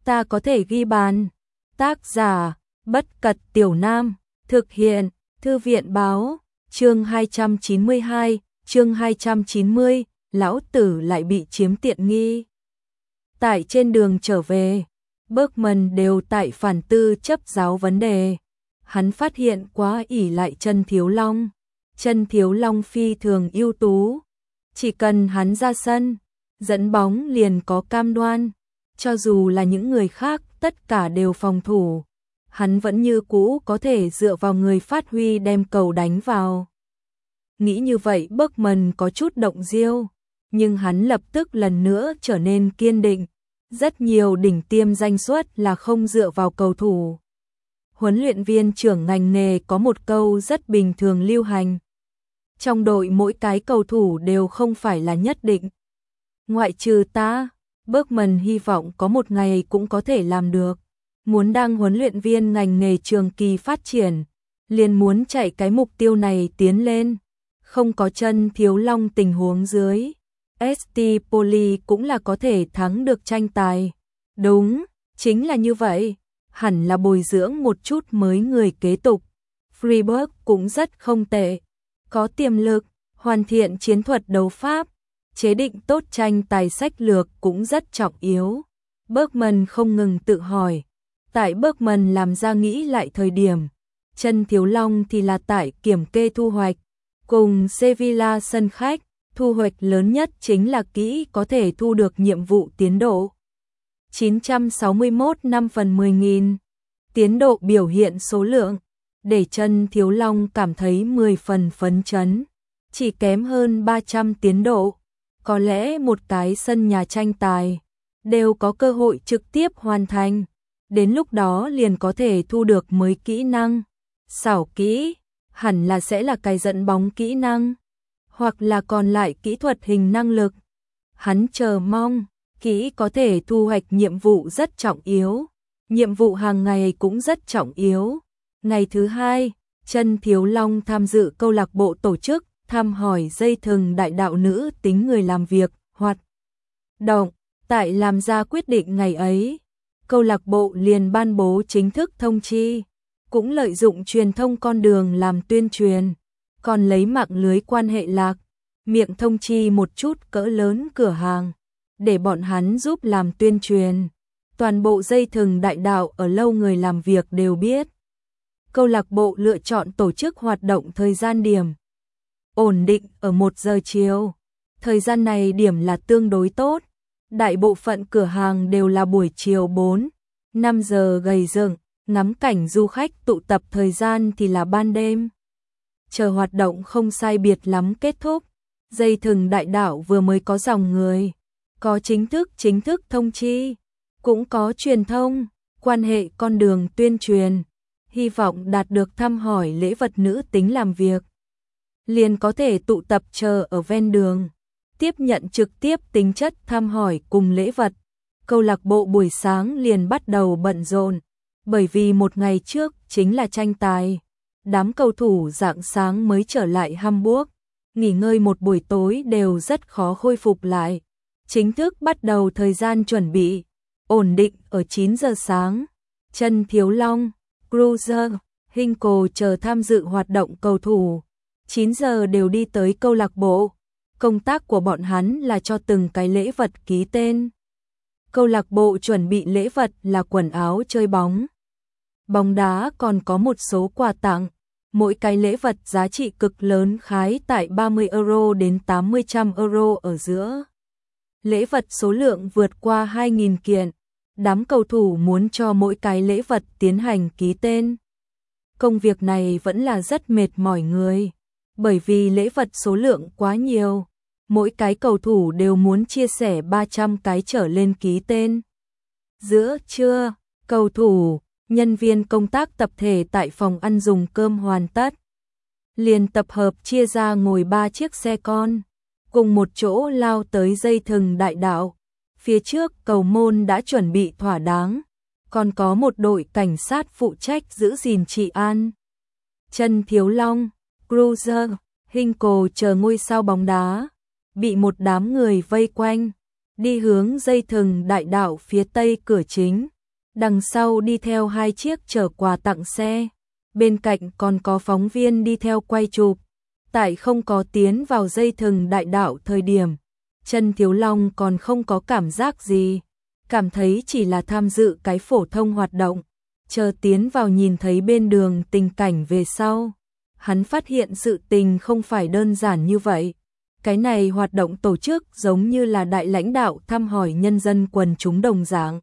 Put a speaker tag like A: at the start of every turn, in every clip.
A: ta có thể ghi bàn. Tác giả, Bất Cật Tiểu Nam, thực hiện, Thư viện báo, chương 292, chương 290, lão tử lại bị chiếm tiện nghi. Tại trên đường trở về, Bergman đều tại phản tư chấp giáo vấn đề. Hắn phát hiện quá ỷ lại Trần Thiếu Long. Trần Thiếu Long phi thường ưu tú. Chỉ cần hắn ra sân, dẫn bóng liền có cam đoan. Cho dù là những người khác tất cả đều phòng thủ, hắn vẫn như cũ có thể dựa vào người phát huy đem cầu đánh vào. Nghĩ như vậy Bergman có chút động diêu, nhưng hắn lập tức lần nữa trở nên kiên định. Rất nhiều đỉnh tiêm danh xuất là không dựa vào cầu thủ. Huấn luyện viên trưởng ngành nghề có một câu rất bình thường lưu hành. Trong đội mỗi cái cầu thủ đều không phải là nhất định. Ngoại trừ ta, Bergman hy vọng có một ngày cũng có thể làm được. Muốn đăng huấn luyện viên ngành nghề trường kỳ phát triển, liền muốn chạy cái mục tiêu này tiến lên. Không có Trần Thiếu Long tình huống dưới, ST Poli cũng là có thể thắng được tranh tài. Đúng, chính là như vậy. Hẳn là bồi dưỡng một chút mới người kế tục. Freiburg cũng rất không tệ. Có tiềm lực, hoàn thiện chiến thuật đấu pháp, chế định tốt tranh tài sách lược cũng rất trọng yếu. Bergman không ngừng tự hỏi. Tại Bergman làm ra nghĩ lại thời điểm, Trần Thiếu Long thì là tại kiểm kê thu hoạch. Cùng Sevilla sân khách, thu hoạch lớn nhất chính là kỹ có thể thu được nhiệm vụ tiến độ. 961 5 phần 10.000. Tiến độ biểu hiện số lượng, để Trần Thiếu Long cảm thấy 10 phần phấn chấn. Chỉ kém hơn 300 tiến độ. Có lẽ một cái sân nhà tranh tài đều có cơ hội trực tiếp hoàn thành. Đến lúc đó liền có thể thu được mới kỹ năng. Xảo kỹ, hẳn là sẽ là cái dẫn bóng kỹ năng, hoặc là còn lại kỹ thuật hình năng lực. Hắn chờ mong, kỹ có thể thu hoạch nhiệm vụ rất trọng yếu. Nhiệm vụ hàng ngày cũng rất trọng yếu. Ngày thứ hai, Trần Thiếu Long tham dự câu lạc bộ tổ chức thăm hỏi dây thừng đại đạo nữ tính người làm việc, hoạt động. Tại làm ra quyết định ngày ấy, câu lạc bộ liền ban bố chính thức thông chi, cũng lợi dụng truyền thông con đường làm tuyên truyền, còn lấy mạng lưới quan hệ lạc, miệng thông chi một chút cỡ lớn cửa hàng, để bọn hắn giúp làm tuyên truyền. Toàn bộ dây thừng đại đạo ở lâu người làm việc đều biết. Câu lạc bộ lựa chọn tổ chức hoạt động thời gian điểm ổn định ở 1 giờ chiều. Thời gian này điểm là tương đối tốt. Đại bộ phận cửa hàng đều là buổi chiều 4-5 giờ gầy dựng, ngắm cảnh du khách tụ tập thời gian thì là ban đêm. Chờ hoạt động không sai biệt lắm kết thúc, dây thừng đại đạo vừa mới có dòng người, có chính thức thông chi, cũng có truyền thông, quan hệ con đường tuyên truyền, hy vọng đạt được thăm hỏi lễ vật nữ tính làm việc. Liền có thể tụ tập chờ ở ven đường, tiếp nhận trực tiếp tính chất thăm hỏi cùng lễ vật. Câu lạc bộ buổi sáng liền bắt đầu bận rộn, bởi vì một ngày trước chính là tranh tài. Đám cầu thủ rạng sáng mới trở lại Hamburg, nghỉ ngơi một buổi tối đều rất khó khôi phục lại. Chính thức bắt đầu thời gian chuẩn bị, ổn định ở 9 giờ sáng. Trần Thiếu Long, Cruiser, Hinkel chờ tham dự hoạt động cầu thủ. 9 giờ đều đi tới câu lạc bộ. Công tác của bọn hắn là cho từng cái lễ vật ký tên. Câu lạc bộ chuẩn bị lễ vật là quần áo chơi bóng. Bóng đá còn có một số quà tặng. Mỗi cái lễ vật giá trị cực lớn khái tại 30 euro đến 800 euro ở giữa. Lễ vật số lượng vượt qua 2.000 kiện. Đám cầu thủ muốn cho mỗi cái lễ vật tiến hành ký tên. Công việc này vẫn là rất mệt mỏi người. Bởi vì lễ vật số lượng quá nhiều. Mỗi cái cầu thủ đều muốn chia sẻ 300 cái trở lên ký tên. Giữa trưa, cầu thủ, nhân viên công tác tập thể tại phòng ăn dùng cơm hoàn tất. Liền tập hợp chia ra ngồi 3 chiếc xe con, cùng một chỗ lao tới dây thừng đại đạo. Phía trước cầu môn đã chuẩn bị thỏa đáng, còn có một đội cảnh sát phụ trách giữ gìn trị an. Trần Thiếu Long, Cruiser, Hinkel chờ ngôi sao bóng đá, bị một đám người vây quanh, đi hướng dây thừng đại đạo phía tây cửa chính. Đằng sau đi theo 2 chiếc chở quà tặng xe, bên cạnh còn có phóng viên đi theo quay chụp. Tại không có tiến vào dây thừng đại đạo thời điểm, Trần Thiếu Long còn không có cảm giác gì, cảm thấy chỉ là tham dự cái phổ thông hoạt động. Chờ tiến vào nhìn thấy bên đường tình cảnh về sau, hắn phát hiện sự tình không phải đơn giản như vậy. Cái này hoạt động tổ chức giống như là đại lãnh đạo thăm hỏi nhân dân quần chúng đồng dạng.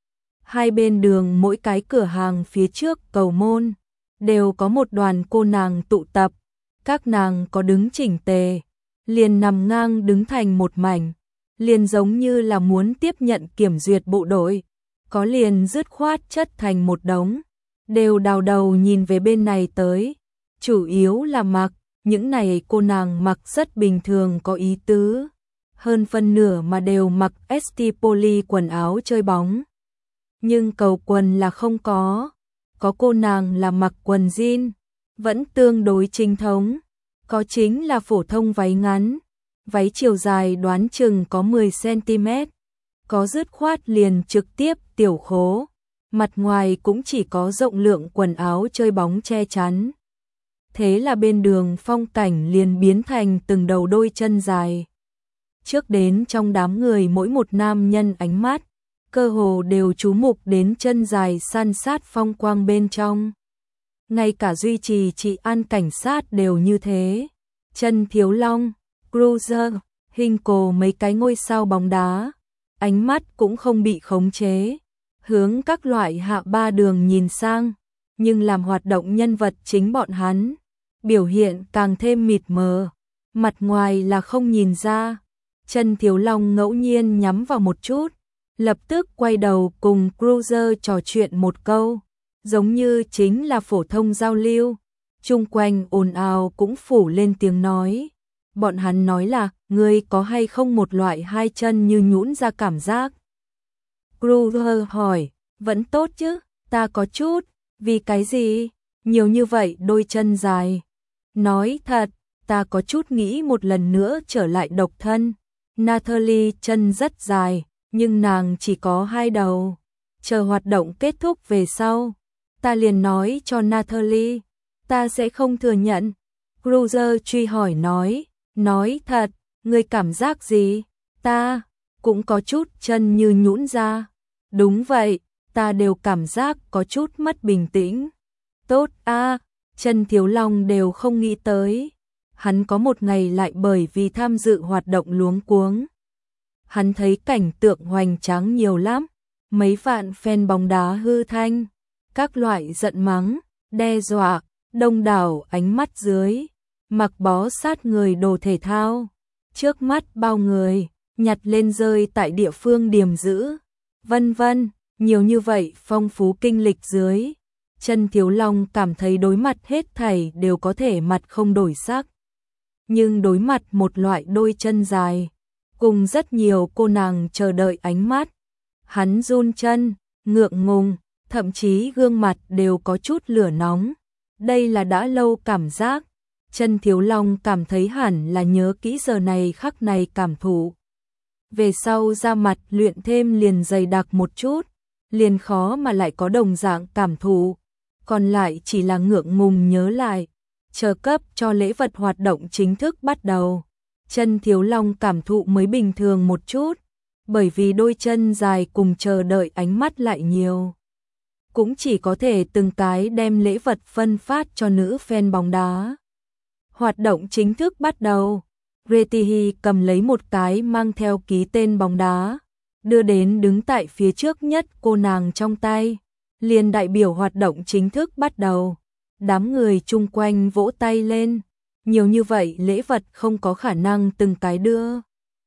A: Hai bên đường mỗi cái cửa hàng phía trước cầu môn, đều có một đoàn cô nàng tụ tập. Các nàng có đứng chỉnh tề, liền nằm ngang đứng thành một mảnh, liền giống như là muốn tiếp nhận kiểm duyệt bộ đội, có liền dứt khoát chất thành một đống, đều đào đầu nhìn về bên này tới. Chủ yếu là mặc, những này cô nàng mặc rất bình thường có ý tứ, hơn phân nửa mà đều mặc ST Poly quần áo chơi bóng. Nhưng cầu quần là không có cô nàng là mặc quần jean, vẫn tương đối chính thống, có chính là phổ thông váy ngắn, váy chiều dài đoán chừng có 10 cm, có dứt khoát liền trực tiếp tiểu khố, mặt ngoài cũng chỉ có rộng lượng quần áo chơi bóng che chắn. Thế là bên đường phong cảnh liền biến thành từng đầu đôi chân dài. Trước đến trong đám người mỗi một nam nhân ánh mắt, cơ hồ đều chú mục đến chân dài san sát phong quang bên trong. Ngay cả duy trì trị an cảnh sát đều như thế. Trần Thiếu Long, Cruiser, Hinco mấy cái ngôi sao bóng đá, ánh mắt cũng không bị khống chế, hướng các loại hạ ba đường nhìn sang, nhưng làm hoạt động nhân vật chính bọn hắn, biểu hiện càng thêm mịt mờ, mặt ngoài là không nhìn ra. Trần Thiếu Long ngẫu nhiên nhắm vào một chút, lập tức quay đầu cùng Cruiser trò chuyện một câu, giống như chính là phổ thông giao lưu. Chung quanh ồn ào cũng phủ lên tiếng nói. Bọn hắn nói là, ngươi có hay không một loại hai chân như nhũn ra cảm giác? Cruiser hỏi, vẫn tốt chứ, ta có chút, vì cái gì? Nhiều như vậy đôi chân dài. Nói thật, ta có chút nghĩ một lần nữa trở lại độc thân. Natalie chân rất dài, nhưng nàng chỉ có 2 đầu. Chờ hoạt động kết thúc về sau, ta liền nói cho Natalie, ta sẽ không thừa nhận. Cruiser truy hỏi nói thật, ngươi cảm giác gì? Ta cũng có chút chân như nhũn ra. Đúng vậy, ta đều cảm giác có chút mất bình tĩnh. Tốt a, Trần Thiếu Long đều không nghĩ tới. Hắn có một ngày lại bởi vì tham dự hoạt động luống cuống. Hắn thấy cảnh tượng hoành tráng nhiều lắm, mấy vạn fan bóng đá hư thanh, các loại giận mắng, đe dọa, đông đảo ánh mắt dưới, mặc bó sát người đồ thể thao, trước mắt bao người, nhặt lên rơi tại địa phương điểm giữ, vân vân, nhiều như vậy phong phú kinh lịch dưới. Trần Thiếu Long cảm thấy đối mặt hết thảy đều có thể mặt không đổi sắc. Nhưng đối mặt một loại đôi chân dài, cùng rất nhiều cô nàng chờ đợi ánh mắt, hắn run chân, ngượng ngùng, thậm chí gương mặt đều có chút lửa nóng. Đây là đã lâu cảm giác. Trần Thiếu Long cảm thấy hẳn là nhớ kỹ giờ này khắc này cảm thụ. Về sau ra mặt luyện thêm liền dày đặc một chút, liền khó mà lại có đồng dạng cảm thụ. Còn lại chỉ là ngượng ngùng nhớ lại. Chờ cấp cho lễ vật hoạt động chính thức bắt đầu, Trần Thiếu Long cảm thụ mới bình thường một chút, bởi vì đôi chân dài cùng chờ đợi ánh mắt lại nhiều. Cũng chỉ có thể từng cái đem lễ vật phân phát cho nữ fan bóng đá. Hoạt động chính thức bắt đầu, Retihi cầm lấy một cái mang theo ký tên bóng đá, đưa đến đứng tại phía trước nhất cô nàng trong tay, liền đại biểu hoạt động chính thức bắt đầu. Đám người chung quanh vỗ tay lên, nhiều như vậy lễ vật không có khả năng từng cái đưa.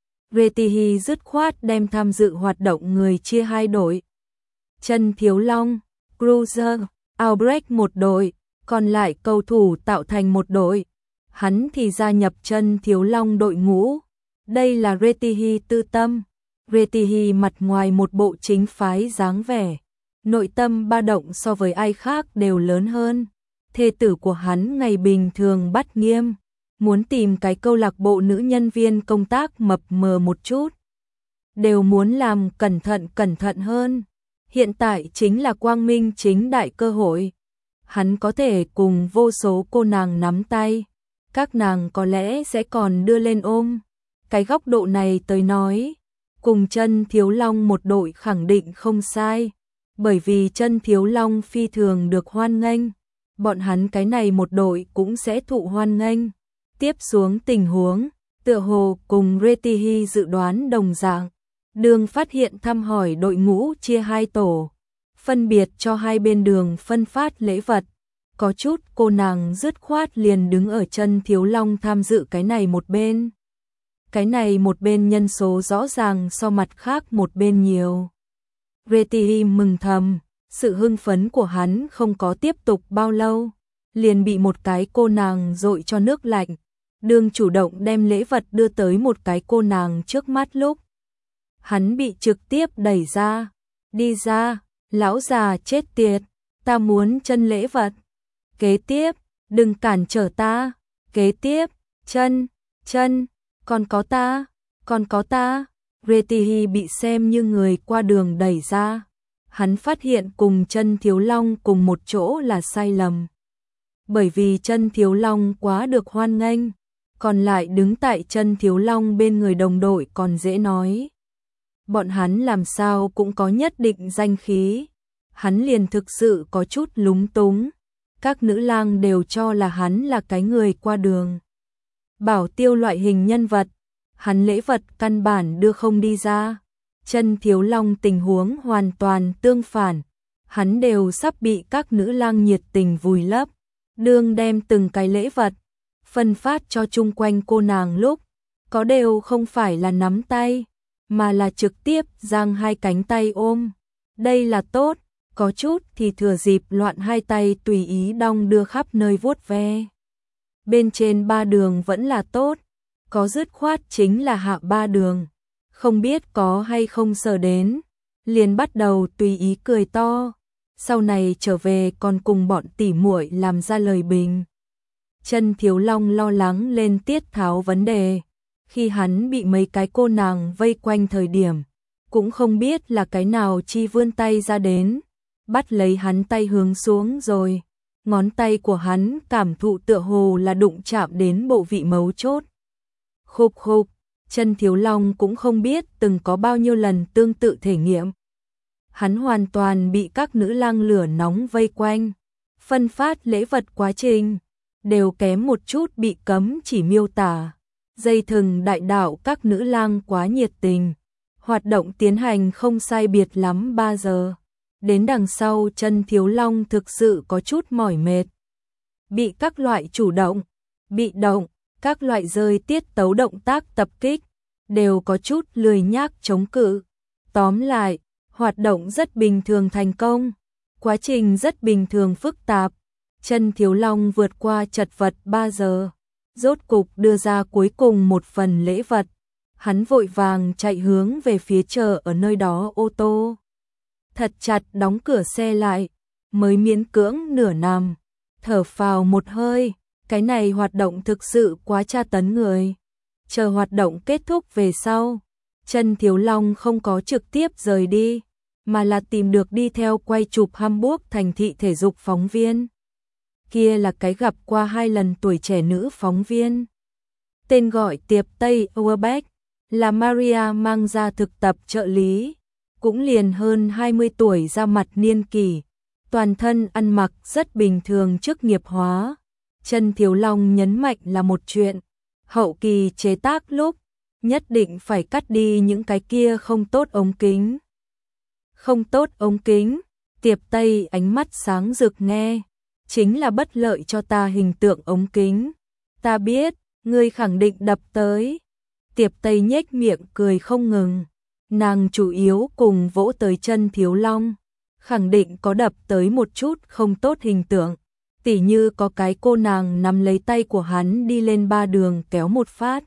A: Retihi dứt khoát đem tham dự hoạt động người chia 2 đội. Trần Thiếu Long, Cruiser, Albrecht một đội, còn lại cầu thủ tạo thành một đội. Hắn thì gia nhập Trần Thiếu Long đội ngũ. Đây là Retihi tư tâm. Retihi mặt ngoài một bộ chính phái dáng vẻ, nội tâm ba động so với ai khác đều lớn hơn. Thê tử của hắn ngày bình thường bắt nghiêm, muốn tìm cái câu lạc bộ nữ nhân viên công tác mập mờ một chút, đều muốn làm cẩn thận hơn. Hiện tại chính là quang minh chính đại cơ hội. Hắn có thể cùng vô số cô nàng nắm tay. Các nàng có lẽ sẽ còn đưa lên ôm. Cái góc độ này tới nói, cùng Chân Thiếu Long một đội khẳng định không sai. Bởi vì Chân Thiếu Long phi thường được hoan nghênh. Bọn hắn cái này một đội cũng sẽ thụ hoan nghênh. Tiếp xuống tình huống, tựa hồ cùng Retihi dự đoán đồng dạng. Đường phát hiện thăm hỏi đội ngũ chia hai tổ, phân biệt cho hai bên đường phân phát lễ vật. Có chút cô nàng dứt khoát liền đứng ở Chân Thiếu Long tham dự cái này một bên. Cái này một bên nhân số rõ ràng so mặt khác một bên nhiều. Retihi mừng thầm, sự hưng phấn của hắn không có tiếp tục bao lâu, liền bị một cái cô nàng dội cho nước lạnh. Đường chủ động đem lễ vật đưa tới một cái cô nàng trước mắt lúc. Hắn bị trực tiếp đẩy ra. Đi ra, lão già chết tiệt, ta muốn chân lễ vật. Kế tiếp, đừng cản trở ta. Kế tiếp, chân, còn có ta. Retihi bị xem như người qua đường đẩy ra. Hắn phát hiện cùng Chân Thiếu Long cùng một chỗ là sai lầm. Bởi vì Chân Thiếu Long quá được hoan nghênh, còn lại đứng tại Chân Thiếu Long bên người đồng đội còn dễ nói. Bọn hắn làm sao cũng có nhất định danh khí. Hắn liền thực sự có chút lúng túng. Các nữ lang đều cho là hắn là cái người qua đường. Bảo tiêu loại hình nhân vật, hắn lễ vật căn bản đưa không đi ra. Chân Thiếu Long tình huống hoàn toàn tương phản. Hắn đều sắp bị các nữ lang nhiệt tình vùi lấp. Đương đem từng cái lễ vật phân phát cho chung quanh cô nàng lúc, có đều không phải là nắm tay, mà là trực tiếp giang hai cánh tay ôm. Đây là tốt, có chút thì thừa dịp loạn hai tay tùy ý đong đưa khắp nơi vuốt ve. Bên trên ba đường vẫn là tốt, có dứt khoát chính là hạ ba đường. Không biết có hay không sờ đến, liền bắt đầu tùy ý cười to. Sau này trở về còn cùng bọn tỉ muội làm ra lời bình. Chân Thiếu Long lo lắng lên Tiết Tháo vấn đề. Khi hắn bị mấy cái cô nàng vây quanh thời điểm, cũng không biết là cái nào chi vươn tay ra đến, bắt lấy hắn tay hướng xuống rồi. Ngón tay của hắn cảm thụ tựa hồ là đụng chạm đến bộ vị mấu chốt. Khục khục, Chân Thiếu Long cũng không biết từng có bao nhiêu lần tương tự thể nghiệm. Hắn hoàn toàn bị các nữ lang lửa nóng vây quanh. Phân phát lễ vật quá trình đều kém một chút bị cấm chỉ miêu tả. Dây thừng đại đạo các nữ lang quá nhiệt tình. Hoạt động tiến hành không sai biệt lắm 3 giờ. Đến đằng sau Chân Thiếu Long thực sự có chút mỏi mệt. Bị các loại chủ động, bị động, các loại rơi tiết tấu động tác tập kích, đều có chút lười nhác chống cự. Tóm lại, hoạt động rất bình thường thành công, quá trình rất bình thường phức tạp. Chân Thiếu Long vượt qua chật vật 3 giờ, rốt cục đưa ra cuối cùng một phần lễ vật. Hắn vội vàng chạy hướng về phía chờ ở nơi đó ô tô. Thật chặt đóng cửa xe lại, mới miễn cưỡng nửa nằm, thở phào một hơi. Cái này hoạt động thực sự quá tra tấn người. Chờ hoạt động kết thúc về sau, Chân Thiếu Long không có trực tiếp rời đi, mà là tìm được đi theo quay chụp Hamburg thành thị thể dục phóng viên. Kia là cái gặp qua 2 lần tuổi trẻ nữ phóng viên. Tên gọi Tiệp Tây Auerbach, là Maria mang ra thực tập trợ lý, cũng liền hơn 20 tuổi ra mặt niên kỷ, toàn thân ăn mặc rất bình thường chức nghiệp hóa. Chân Thiếu Long nhấn mạnh là một chuyện, hậu kỳ chế tác lúc, nhất định phải cắt đi những cái kia không tốt ống kính. Không tốt ống kính, Tiệp Tây ánh mắt sáng rực nghe, chính là bất lợi cho ta hình tượng ống kính. Ta biết, ngươi khẳng định đập tới. Tiệp Tây nhếch miệng cười không ngừng, nàng chủ yếu cùng vỗ tới Chân Thiếu Long, khẳng định có đập tới một chút không tốt hình tượng. Tỉ như có cái cô nàng nắm lấy tay của hắn đi lên 3 đường kéo một phát,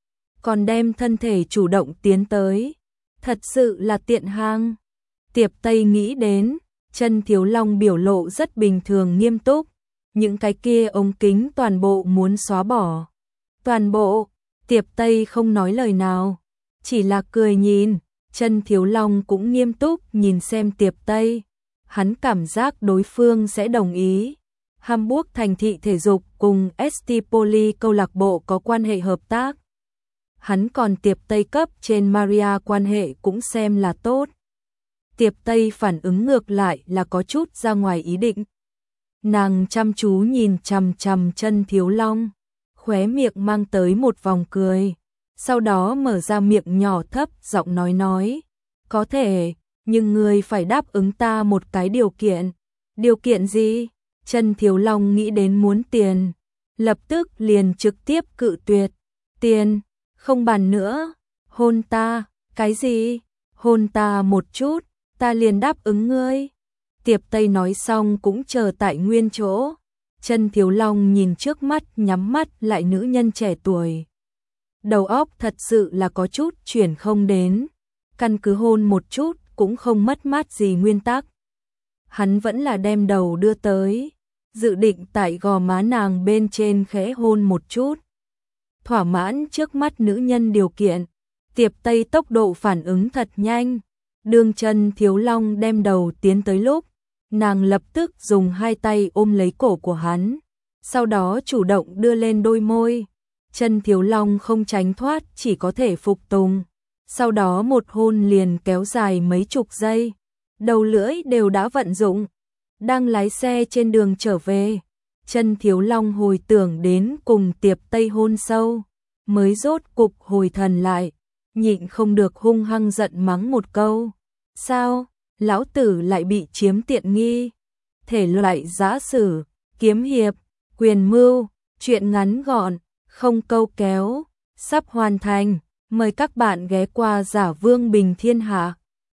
A: còn đem thân thể chủ động tiến tới, thật sự là tiện hang. Tiệp Tây nghĩ đến, Chân Thiếu Long biểu lộ rất bình thường nghiêm túc, những cái kia ống kính toàn bộ muốn xóa bỏ. Toàn bộ, Tiệp Tây không nói lời nào, chỉ là cười nhìn, Chân Thiếu Long cũng nghiêm túc nhìn xem Tiệp Tây. Hắn cảm giác đối phương sẽ đồng ý. Hamburg thành thị thể dục cùng ST Poli câu lạc bộ có quan hệ hợp tác. Hắn còn Tiệp Tây cấp trên Maria quan hệ cũng xem là tốt. Tiệp Tây phản ứng ngược lại là có chút ra ngoài ý định. Nàng chăm chú nhìn chằm chằm Chân Thiếu Long, khóe miệng mang tới một vòng cười. Sau đó mở ra miệng nhỏ thấp giọng nói. Có thể, nhưng ngươi phải đáp ứng ta một cái điều kiện. Điều kiện gì? Chân Thiếu Long nghĩ đến muốn tiền. Lập tức liền trực tiếp cự tuyệt. Tiền, không bàn nữa. Hôn ta, cái gì? Hôn ta một chút, ta liền đáp ứng ngươi. Tiệp Tây nói xong cũng chờ tại nguyên chỗ. Chân Thiếu Long nhìn trước mắt nhắm mắt lại nữ nhân trẻ tuổi. Đầu óc thật sự là có chút chuyển không đến. Căn cứ hôn một chút cũng không mất mát gì nguyên tắc. Hắn vẫn là đem đầu đưa tới, dự định tại gò má nàng bên trên khẽ hôn một chút. Thỏa mãn trước mắt nữ nhân điều kiện, Tiệp Tây tốc độ phản ứng thật nhanh. Đường Chân Thiếu Long đem đầu tiến tới lúc, nàng lập tức dùng hai tay ôm lấy cổ của hắn, sau đó chủ động đưa lên đôi môi. Chân Thiếu Long không tránh thoát, chỉ có thể phục tùng. Sau đó một hôn liền kéo dài mấy chục giây, đầu lưỡi đều đã vận dụng. Đang lái xe trên đường trở về, Chân Thiếu Long hồi tưởng đến cùng Tiệp Tây hôn sâu, mới rốt cục hồi thần lại, nhịn không được hung hăng giận mắng một câu. Sao, lão tử lại bị chiếm tiện nghi? Thể loại giã sử, kiếm hiệp, quyền mưu, truyện ngắn gọn, không câu kéo, sắp hoàn thành. Mời các bạn ghé qua Giả Vương Bình Thiên Hạ.